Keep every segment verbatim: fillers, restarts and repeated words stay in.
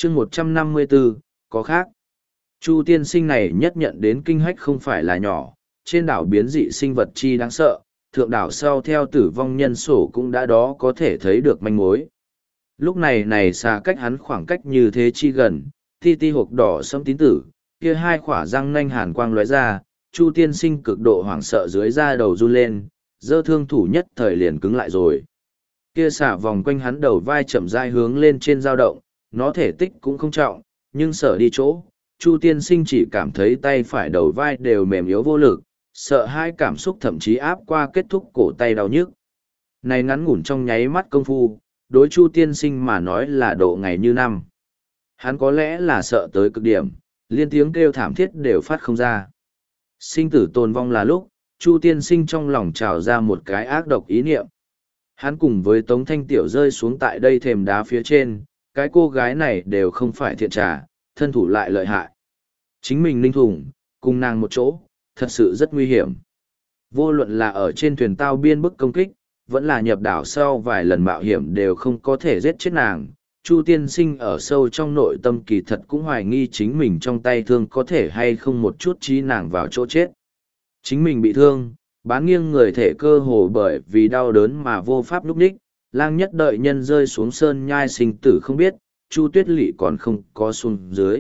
chương một trăm năm mươi bốn, có khác. Chu tiên sinh này nhất nhận đến kinh hách không phải là nhỏ, trên đảo biến dị sinh vật chi đáng sợ, thượng đảo sau theo tử vong nhân sổ cũng đã đó có thể thấy được manh mối. Lúc này này xa cách hắn khoảng cách như thế chi gần, ti ti hộp đỏ sẫm tín tử, kia hai khỏa răng nanh hàn quang lóe ra, Chu tiên sinh cực độ hoảng sợ dưới da đầu run lên, dơ thương thủ nhất thời liền cứng lại rồi. Kia xả vòng quanh hắn đầu vai chậm rãi hướng lên trên dao động, nó thể tích cũng không trọng, nhưng sợ đi chỗ, Chu tiên sinh chỉ cảm thấy tay phải đầu vai đều mềm yếu vô lực, sợ hai cảm xúc thậm chí áp qua kết thúc cổ tay đau nhức. Này ngắn ngủn trong nháy mắt công phu, đối Chu tiên sinh mà nói là độ ngày như năm. Hắn có lẽ là sợ tới cực điểm, liên tiếng kêu thảm thiết đều phát không ra. Sinh tử tồn vong là lúc, Chu tiên sinh trong lòng trào ra một cái ác độc ý niệm. Hắn cùng với Tống Thanh Tiểu rơi xuống tại đây thềm đá phía trên, cái cô gái này đều không phải thiện trà, thân thủ lại lợi hại. Chính mình linh thủng, cùng nàng một chỗ, thật sự rất nguy hiểm. Vô luận là ở trên thuyền tao biên bức công kích, vẫn là nhập đảo sau vài lần mạo hiểm đều không có thể giết chết nàng. Chu tiên sinh ở sâu trong nội tâm kỳ thật cũng hoài nghi chính mình trong tay thương có thể hay không một chút trí nàng vào chỗ chết. Chính mình bị thương, bán nghiêng người thể cơ hồ bởi vì đau đớn mà vô pháp núp đích, lang nhất đợi nhân rơi xuống sơn nhai sinh tử không biết, Chu tuyết lỵ còn không có xuống dưới.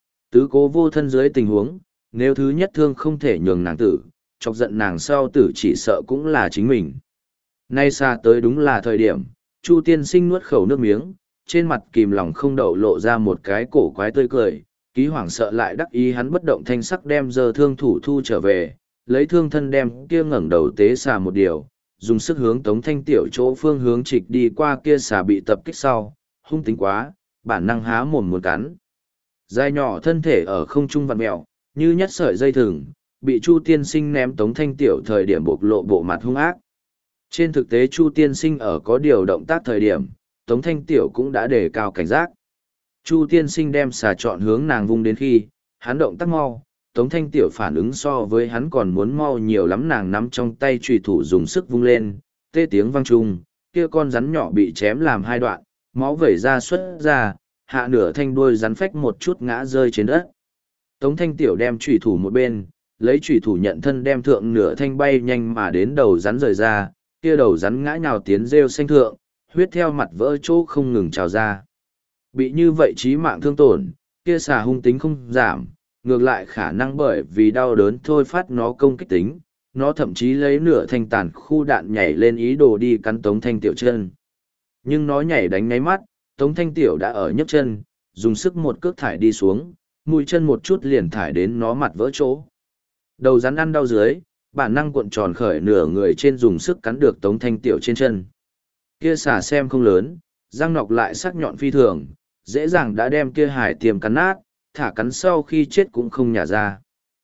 Tứ cố vô thân dưới tình huống, nếu thứ nhất thương không thể nhường nàng tử, chọc giận nàng sau tử chỉ sợ cũng là chính mình. Nay xa tới đúng là thời điểm, Chu tiên sinh nuốt khẩu nước miếng, trên mặt kìm lòng không đậu lộ ra một cái cổ quái tươi cười, ký hoảng sợ lại đắc ý hắn bất động thanh sắc đem giờ thương thủ thu trở về, lấy thương thân đem kia ngẩng đầu tế xà một điều, dùng sức hướng Tống Thanh Tiểu chỗ phương hướng trịch đi qua kia xà bị tập kích sau, hung tính quá, bản năng há mồm muốn cắn. Dài nhỏ thân thể ở không trung vặn mèo, như nhất sợi dây thừng, bị Chu tiên sinh ném Tống Thanh Tiểu thời điểm bộc lộ bộ mặt hung ác. Trên thực tế Chu tiên sinh ở có điều động tác thời điểm, Tống Thanh Tiểu cũng đã đề cao cảnh giác. Chu tiên sinh đem xà chọn hướng nàng vung đến khi, hắn động tác mau, Tống Thanh Tiểu phản ứng so với hắn còn muốn mau nhiều lắm, nàng nắm trong tay chùy thủ dùng sức vung lên, tê tiếng vang trung, kia con rắn nhỏ bị chém làm hai đoạn, máu vẩy ra xuất ra, hạ nửa thanh đuôi rắn phách một chút ngã rơi trên đất. Tống Thanh Tiểu đem chùy thủ một bên, lấy chùy thủ nhận thân đem thượng nửa thanh bay nhanh mà đến đầu rắn rời ra, kia đầu rắn ngã nhào tiến rêu xanh thượng, huyết theo mặt vỡ chỗ không ngừng trào ra. Bị như vậy chí mạng thương tổn, kia xà hung tính không giảm, ngược lại khả năng bởi vì đau đớn thôi phát nó công kích tính, nó thậm chí lấy nửa thanh tàn khu đạn nhảy lên ý đồ đi cắn Tống Thanh Tiểu chân. Nhưng nó nhảy đánh ngáy mắt, Tống Thanh Tiểu đã ở nhấc chân, dùng sức một cước thải đi xuống, mũi chân một chút liền thải đến nó mặt vỡ chỗ. Đầu rắn ăn đau dưới, bản năng cuộn tròn khởi nửa người trên dùng sức cắn được Tống Thanh Tiểu trên chân. Kia xà xem không lớn, răng nọc lại sắc nhọn phi thường, dễ dàng đã đem kia hải tiềm cắn nát, thả cắn sau khi chết cũng không nhả ra.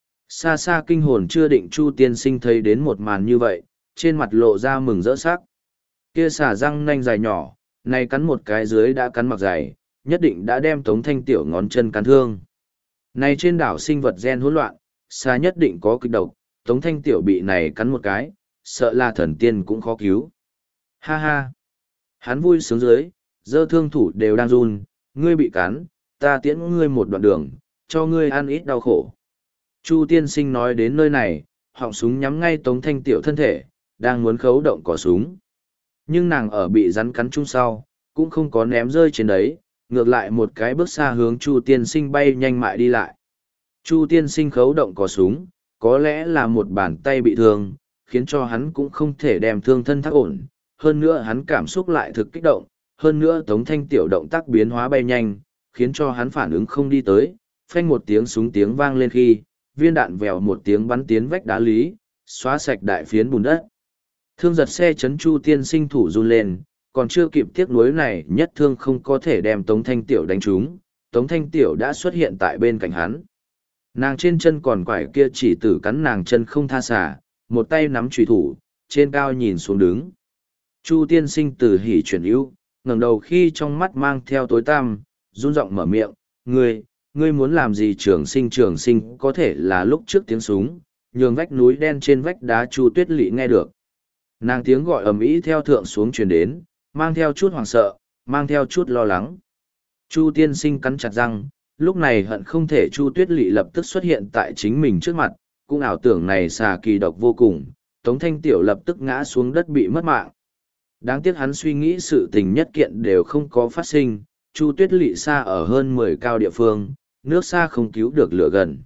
Xa xa kinh hồn chưa định Chu tiên sinh thấy đến một màn như vậy, trên mặt lộ ra mừng rỡ sắc. Kia xà răng nanh dài nhỏ, này cắn một cái dưới đã cắn mặc dày, nhất định đã đem Tống Thanh Tiểu ngón chân cắn thương. Này trên đảo sinh vật gen hỗn loạn, xà nhất định có kịch độc, Tống Thanh Tiểu bị này cắn một cái, sợ là thần tiên cũng khó cứu. Ha ha! Hắn vui sướng dưới, giơ thương thủ đều đang run, ngươi bị cắn, ta tiễn ngươi một đoạn đường, cho ngươi ăn ít đau khổ. Chu tiên sinh nói đến nơi này, họng súng nhắm ngay Tống Thanh Tiểu thân thể, đang muốn khấu động cò súng. Nhưng nàng ở bị rắn cắn chung sau, cũng không có ném rơi trên đấy, ngược lại một cái bước xa hướng Chu tiên sinh bay nhanh mại đi lại. Chu tiên sinh khấu động cò súng, có lẽ là một bàn tay bị thương, khiến cho hắn cũng không thể đem thương thân thác ổn. Hơn nữa hắn cảm xúc lại thực kích động, hơn nữa Tống Thanh Tiểu động tác biến hóa bay nhanh, khiến cho hắn phản ứng không đi tới, phanh một tiếng súng tiếng vang lên khi, viên đạn vèo một tiếng bắn tiến vách đá lý, xóa sạch đại phiến bùn đất. Thương giật xe chấn Chu tiên sinh thủ run lên, còn chưa kịp tiếc nuối này nhất thương không có thể đem Tống Thanh Tiểu đánh trúng, Tống Thanh Tiểu đã xuất hiện tại bên cạnh hắn. Nàng trên chân còn quải kia chỉ tử cắn nàng chân không tha xả, một tay nắm chùy thủ, trên cao nhìn xuống đứng. Chu tiên sinh từ hỉ chuyển ưu, ngẩng đầu khi trong mắt mang theo tối tăm, run giọng mở miệng, ngươi, ngươi muốn làm gì? Trường sinh trường sinh có thể là lúc trước tiếng súng, nhường vách núi đen trên vách đá Chu tuyết lỵ nghe được. Nàng tiếng gọi ầm ĩ theo thượng xuống truyền đến, mang theo chút hoảng sợ, mang theo chút lo lắng. Chu tiên sinh cắn chặt răng, lúc này hận không thể Chu Tuyết Lị lập tức xuất hiện tại chính mình trước mặt, cũng ảo tưởng này xà kỳ độc vô cùng, Tống Thanh Tiểu lập tức ngã xuống đất bị mất mạng. Đáng tiếc hắn suy nghĩ sự tình nhất kiện đều không có phát sinh, Chu Tuyết Lị xa ở hơn mười cao địa phương, nước xa không cứu được lửa gần.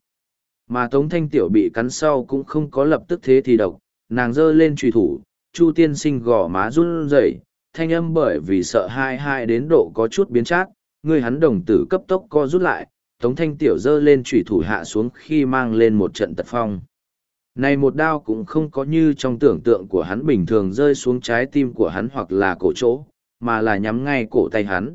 Mà Tống Thanh Tiểu bị cắn sau cũng không có lập tức thế thì độc, nàng giơ lên truy thủ, Chu tiên sinh gò má run rẩy, thanh âm bởi vì sợ hai hai đến độ có chút biến chát, người hắn đồng tử cấp tốc co rút lại, Tống Thanh Tiểu giơ lên truy thủ hạ xuống khi mang lên một trận tật phong. Này một đao cũng không có như trong tưởng tượng của hắn bình thường rơi xuống trái tim của hắn hoặc là cổ chỗ, mà là nhắm ngay cổ tay hắn.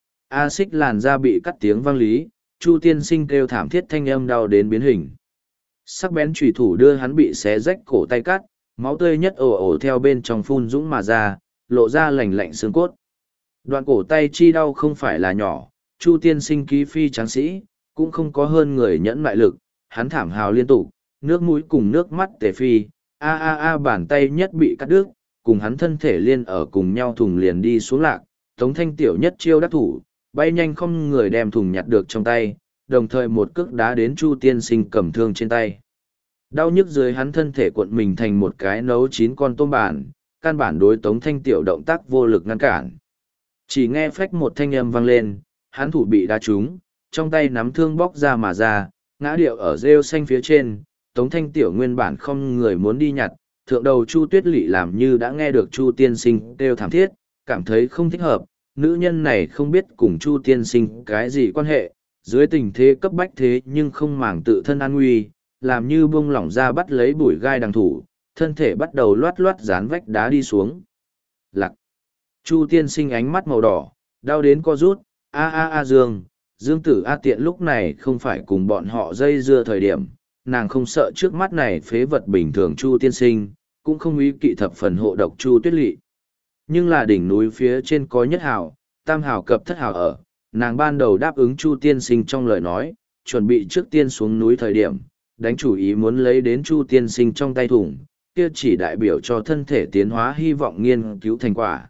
A xích làn da bị cắt tiếng vang lý, Chu tiên sinh kêu thảm thiết thanh âm đau đến biến hình. Sắc bén chủy thủ đưa hắn bị xé rách cổ tay cắt, máu tươi nhất ồ ồ theo bên trong phun dũng mà ra, lộ ra lạnh lạnh xương cốt. Đoạn cổ tay chi đau không phải là nhỏ, Chu tiên sinh ký phi tráng sĩ, cũng không có hơn người nhẫn mại lực, hắn thảm hào liên tục, nước mũi cùng nước mắt tề phi, a a a bàn tay nhất bị cắt đứt, cùng hắn thân thể liên ở cùng nhau thùng liền đi xuống lạc, Tống Thanh Tiểu nhất chiêu đắc thủ, bay nhanh không người đem thùng nhặt được trong tay, đồng thời một cước đá đến Chu tiên sinh cầm thương trên tay. Đau nhức dưới hắn thân thể cuộn mình thành một cái nấu chín con tôm bản, căn bản đối Tống Thanh Tiểu động tác vô lực ngăn cản. Chỉ nghe phách một thanh âm vang lên, hắn thủ bị đá trúng, trong tay nắm thương bóc ra mà ra, ngã điệu ở rêu xanh phía trên, Tống Thanh Tiểu nguyên bản không người muốn đi nhặt, thượng đầu Chu Tuyết Lị làm như đã nghe được Chu tiên sinh kêu thảm thiết, cảm thấy không thích hợp, nữ nhân này không biết cùng Chu tiên sinh cái gì quan hệ, dưới tình thế cấp bách thế nhưng không màng tự thân an nguy, làm như bông lỏng ra bắt lấy bụi gai đằng thủ, thân thể bắt đầu loát loát dán vách đá đi xuống. Lặc. Chu tiên sinh ánh mắt màu đỏ, đau đến co rút, a a a Dương, Dương tử A tiện lúc này không phải cùng bọn họ dây dưa thời điểm, nàng không sợ trước mắt này phế vật bình thường Chu tiên sinh, cũng không ý kỵ thập phần hộ độc Chu Tuyết Lị. Nhưng là đỉnh núi phía trên có nhất hào, tam hào cập thất hào ở, nàng ban đầu đáp ứng Chu tiên sinh trong lời nói, chuẩn bị trước tiên xuống núi thời điểm, đánh chủ ý muốn lấy đến Chu tiên sinh trong tay thủng, kia chỉ đại biểu cho thân thể tiến hóa hy vọng nghiên cứu thành quả.